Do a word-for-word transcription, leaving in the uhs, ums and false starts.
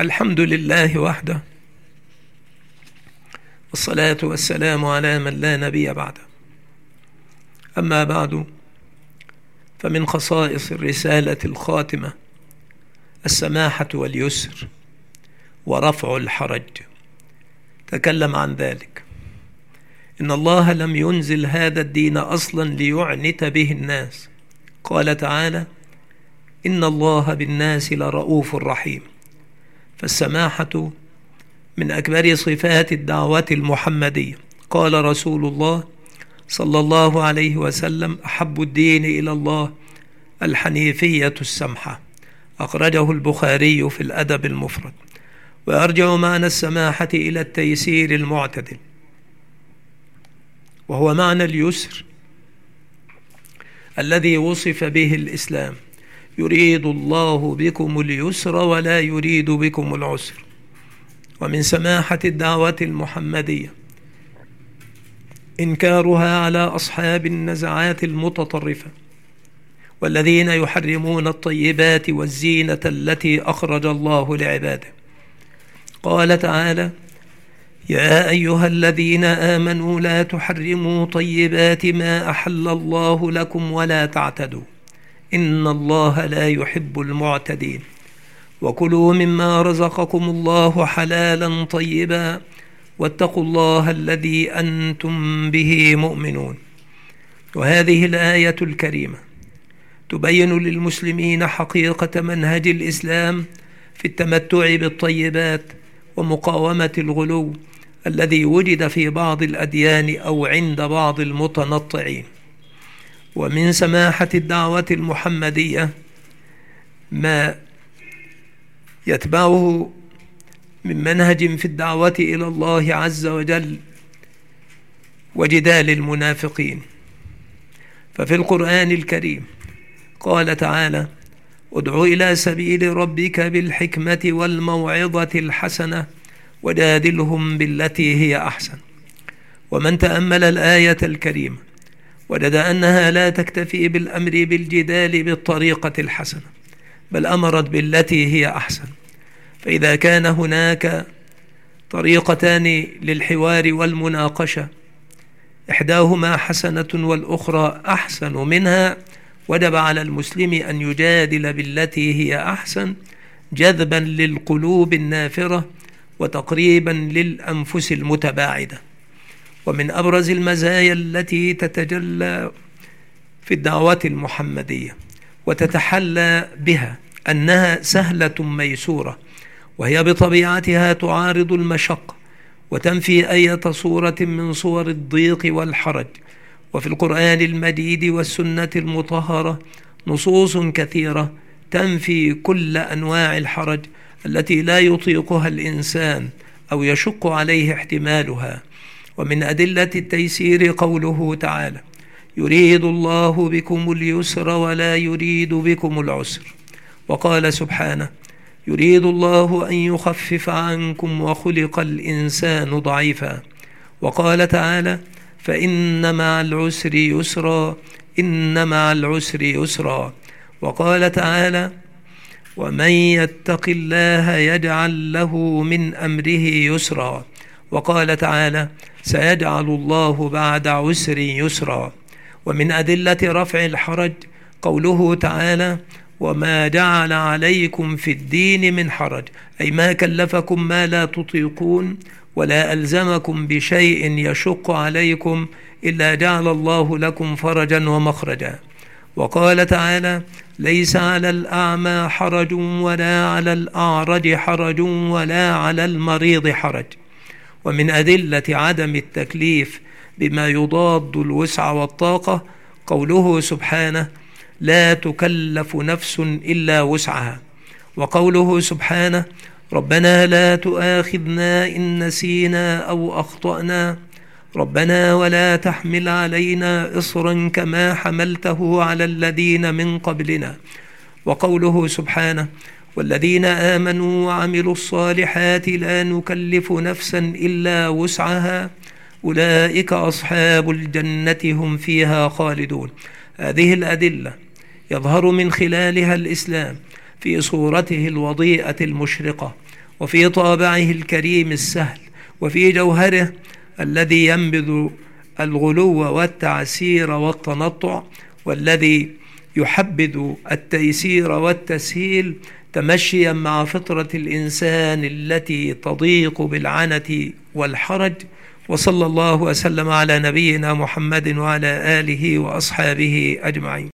الحمد لله وحده، والصلاة والسلام على من لا نبي بعده. أما بعد، فمن خصائص الرسالة الخاتمة السماحة واليسر ورفع الحرج. تكلم عن ذلك. إن الله لم ينزل هذا الدين أصلا ليعنت به الناس. قال تعالى: إن الله بالناس لرؤوف رحيم. فالسماحة من أكبر صفات الدعوة المحمدية. قال رسول الله صلى الله عليه وسلم: أحب الدين إلى الله الحنيفية السمحة. أخرجه البخاري في الأدب المفرد. ويرجع معنى السماحة إلى التيسير المعتدل، وهو معنى اليسر الذي وصف به الإسلام: يريد الله بكم اليسر ولا يريد بكم العسر. ومن سماحة الدعوة المحمدية إنكارها على أصحاب النزعات المتطرفة والذين يحرمون الطيبات والزينة التي أخرج الله لعباده. قال تعالى: يا أيها الذين آمنوا لا تحرموا طيبات ما أحل الله لكم ولا تعتدوا إن الله لا يحب المعتدين وكلوا مما رزقكم الله حلالا طيبا واتقوا الله الذي أنتم به مؤمنون. وهذه الآية الكريمة تبين للمسلمين حقيقة منهج الإسلام في التمتع بالطيبات ومقاومة الغلو الذي وجد في بعض الأديان أو عند بعض المتنطعين. ومن سماحة الدعوة المحمدية ما يتبعه من منهج في الدعوة إلى الله عز وجل وجدال المنافقين. ففي القرآن الكريم قال تعالى: ادع إلى سبيل ربك بالحكمة والموعظة الحسنة وجادلهم بالتي هي أحسن. ومن تأمل الآية الكريمة وجد أنها لا تكتفي بالأمر بالجدال بالطريقة الحسنة، بل أمرت بالتي هي أحسن. فإذا كان هناك طريقتان للحوار والمناقشة، إحداهما حسنة والأخرى أحسن منها، وجب على المسلم أن يجادل بالتي هي أحسن، جذبا للقلوب النافرة وتقريبا للأنفس المتباعدة. ومن أبرز المزايا التي تتجلى في الدعوة المحمدية وتتحلى بها أنها سهلة ميسورة، وهي بطبيعتها تعارض المشقة وتنفي أي صورة من صور الضيق والحرج. وفي القرآن المجيد والسنة المطهرة نصوص كثيرة تنفي كل أنواع الحرج التي لا يطيقها الإنسان أو يشق عليه احتمالها. ومن أدلة التيسير قوله تعالى: يريد الله بكم اليسر ولا يريد بكم العسر. وقال سبحانه: يريد الله أن يخفف عنكم وخلق الإنسان ضعيفا. وقال تعالى: فإن مع العسر يسرا إن مع العسر يسرا. وقال تعالى: ومن يتق الله يجعل له من أمره يسرا. وقال تعالى: سيجعل الله بعد عسر يسرا. ومن أدلة رفع الحرج قوله تعالى: وما جعل عليكم في الدين من حرج، أي ما كلفكم ما لا تطيقون ولا ألزمكم بشيء يشق عليكم إلا جعل الله لكم فرجا ومخرجا. وقال تعالى: ليس على الأعمى حرج ولا على الأعرج حرج ولا على المريض حرج. ومن أدلة عدم التكليف بما يضاد الوسع والطاقة قوله سبحانه: لا تكلف نفس إلا وسعها. وقوله سبحانه: ربنا لا تؤاخذنا إن نسينا أو أخطأنا ربنا ولا تحمل علينا إصرا كما حملته على الذين من قبلنا. وقوله سبحانه: والذين آمنوا وعملوا الصالحات لا نكلف نفسا إلا وسعها أولئك أصحاب الجنة هم فيها خالدون. هذه الأدلة يظهر من خلالها الإسلام في صورته الوضيئة المشرقة وفي طابعه الكريم السهل، وفي جوهره الذي ينبذ الغلو والتعسير والتنطع، والذي يحبذ التيسير والتسهيل، تمشيا مع فطرة الإنسان التي تضيق بالعنة والحرج. وصلى الله وسلم على نبينا محمد وعلى آله وأصحابه أجمعين.